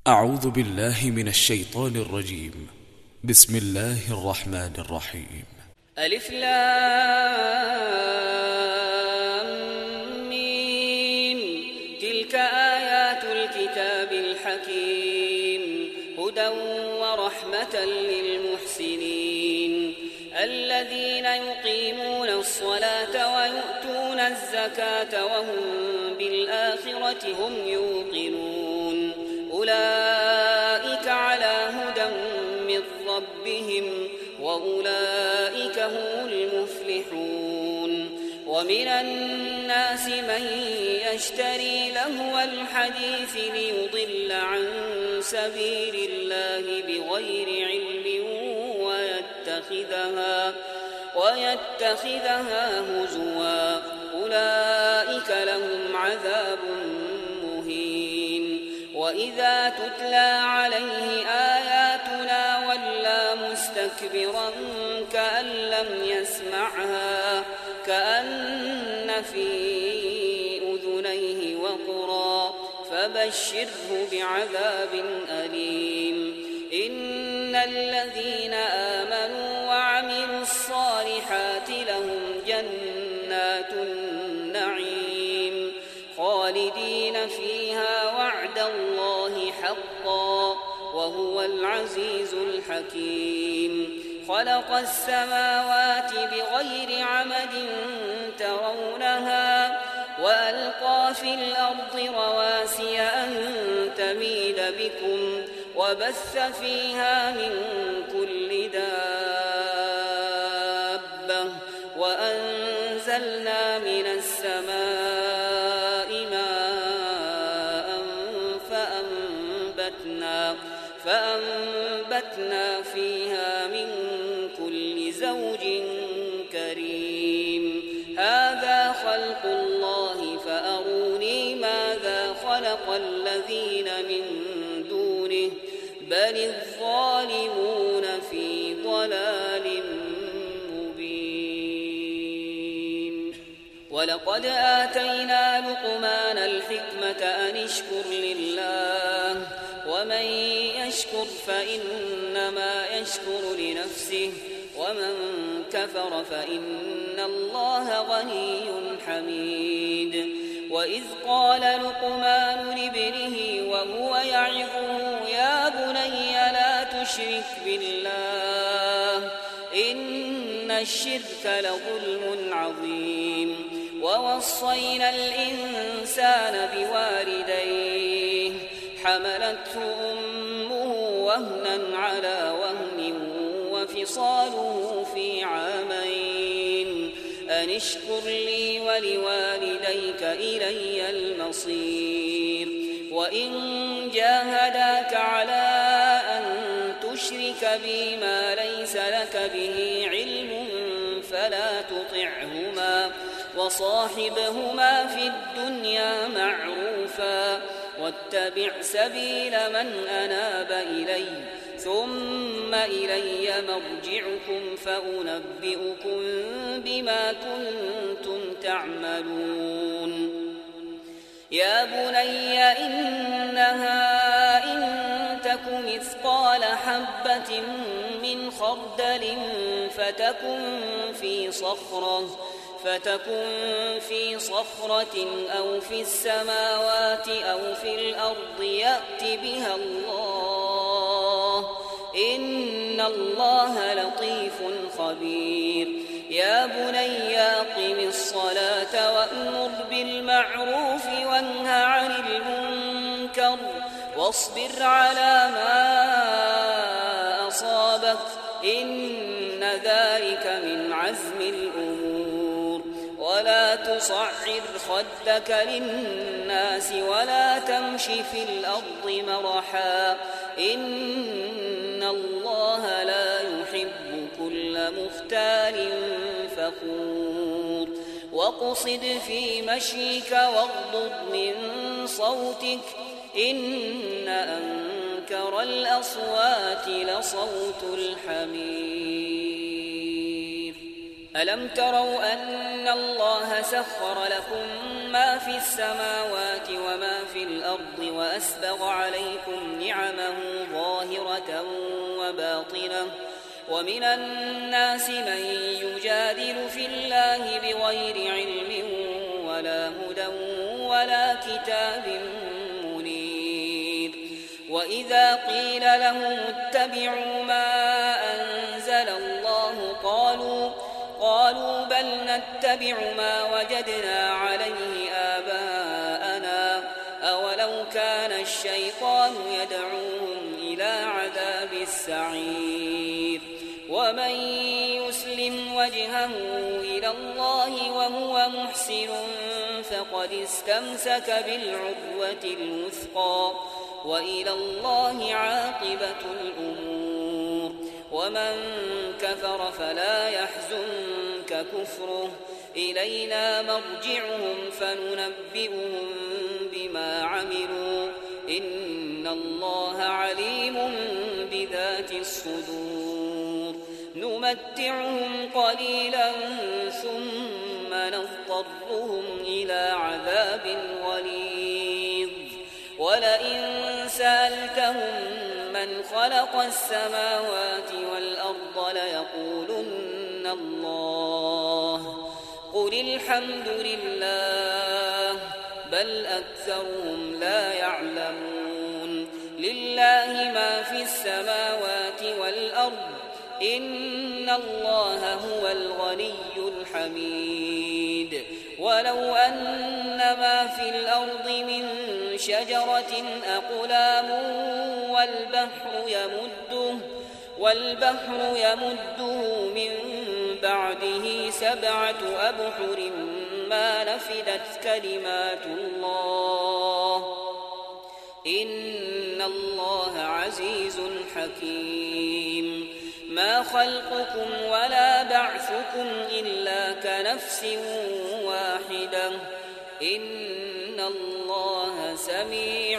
أعوذ بالله من الشيطان الرجيم. بسم الله الرحمن الرحيم. ألف لام ميم. تلك آيات الكتاب الحكيم هدى ورحمة للمحسنين الذين يقيمون الصلاة ويؤتون الزكاة وهم بالآخرة هم يوقنون أولئك على هدى من ربهم وأولئك هم المفلحون. ومن الناس من يشتري لهو الحديث ليضل عن سبيل الله بغير علم ويتخذها هزوا أولئك لهم عذاب مهين. وإذا تتلى عليه آياتنا ولى مستكبرا كأن لم يسمعها كأن في أذنيه وقرا فبشره بعذاب أليم. إن الذين آمنوا وعملوا الصالحات لهم جنات النعيم خالدين فيها وعد الله حقا وهو العزيز الحكيم. خلق السماوات بغير عمد ترونها وألقى في الأرض رواسي أن تميد بكم وبث فيها من كل دابة وأنزلنا من السماء ماء فأنبتنا فيها من كل زوج كريم. هذا خلق الله فأروني ماذا خلق الذين من دونه بل الظالمون في ضلال مبين. ولقد آتينا لقمان الحكمة أن اشكر لله ومن يشكر فإنما يشكر لنفسه ومن كفر فإن الله غني حميد. وإذ قال لقمان لابنه وهو يعظه يا بني لا تشرك بالله إن الشرك لظلم عظيم. ووصينا الإنسان بوالديه حملته أمه وهنا على وهن وفصاله في عامين أن اشكر لي ولوالديك إلي المصير. وإن جاهداك على أن تشرك بي ما ليس لك به علم فلا تطعهما وصاحبهما في الدنيا معروفا واتبع سبيل من أناب إلي ثم إلي مرجعكم فأنبئكم بما كنتم تعملون. يا بني إنها إن تك مثقال حبة من خردل فتكن في صخرة أو في السماوات أو في الأرض يأت بها الله إن الله لطيف خبير. يا بني أقم الصلاة وأمر بالمعروف وانه عن المنكر واصبر على ما أصابك إن ذلك من عزم الأمور. ولا تصعر خدك للناس ولا تمش في الأرض مرحا إن الله لا يحب كل مختال فخور. واقصد في مشيك واغضض من صوتك إن أنكر الأصوات لصوت الحمير. ألم تروا أن الله سخر لكم ما في السماوات وما في الأرض وأسبغ عليكم نعمه ظاهرة وباطنة ومن الناس من يجادل في الله بغير علم ولا هدى ولا كتاب منير وإذا قيل لهم اتبعوا ما أنزل الله قالوا بل نتبع ما وجدنا عليه آباءنا أولو كان الشيطان يدعوهم إلى عذاب السعير ومن يسلم وجهه إلى الله وهو محسن فقد استمسك بالعروة الوثقى وإلى الله عاقبة الأمور ومن كفر فلا يحزنك كفره إلينا مرجعهم فننبئهم بما عملوا إن الله عليم بذات الصدور نمتعهم قليلا ثم نضطرهم إلى عذاب غليظ ولئن سألتهم من خلق السماوات والأرض ليقولن الله قل الحمد لله بل أكثرهم لا يعلمون لله ما في السماوات والأرض إن الله هو الغني الحميد ولو أن ما في الأرض من شجرة أقلام والبحر يمده من بعده 7 أبحر ما نفدت كلمات الله إن الله عزيز حكيم ما خلقكم ولا بعثكم إلا كنفس واحدة إن الله سميع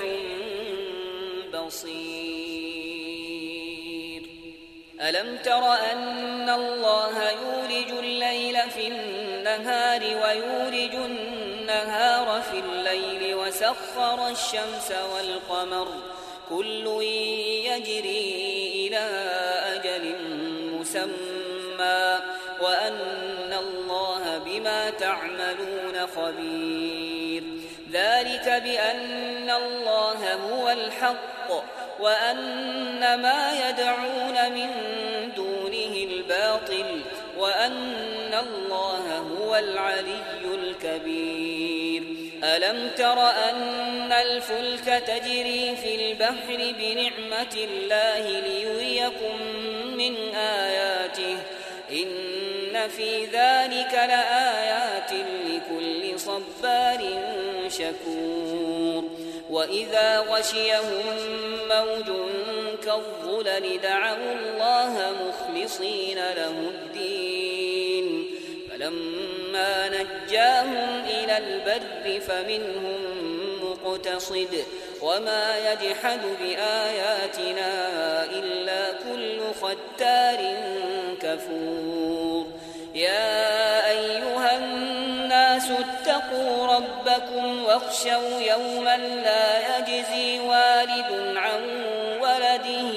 بصير ألم تر أن الله يولج الليل في النهار ويولج النهار في الليل وسخر الشمس والقمر كل يجري إلى أجل مسمى وأن الله بما تعملون خبير ذلك بأن الله هو الحق وأن ما يدعون من دونه الباطل وأن الله هو العلي الكبير ألم تر أن الفلك تجري في البحر بنعمة الله ليريكم من آياته إن في ذلك لآيات لكل صبار شكور وإذا غشيهم موج كالظلل دعوا الله مخلصين له الدين فلما نجاهم إلى البر فمنهم مقتصد وما يجحد بآياتنا إلا كل ختار كفور يا أيها الناس اتقوا ربكم واخشوا يوما لا يجزي والد عن ولده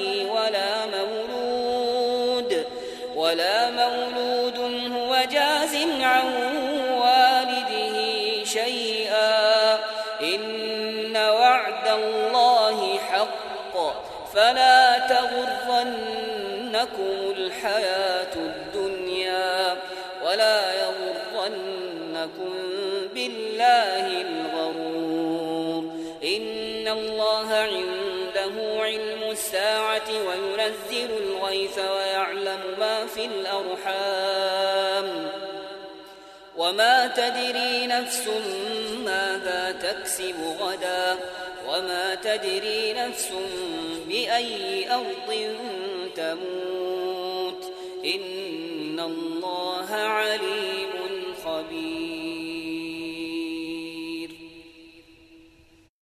ولا مولود هو جاز عن والده شيئا إن وعد الله حق فلا تغرنكم الحياة الدنيا ولا يغرنكم بالله الغرور إن الله عنده علم الساعة وينزل الغيث ويعلم ما في الأرحام وما تدري نفس ماذا تكسب غدا وما تدري نفس بأي أرض تموت إن الله عليم خبير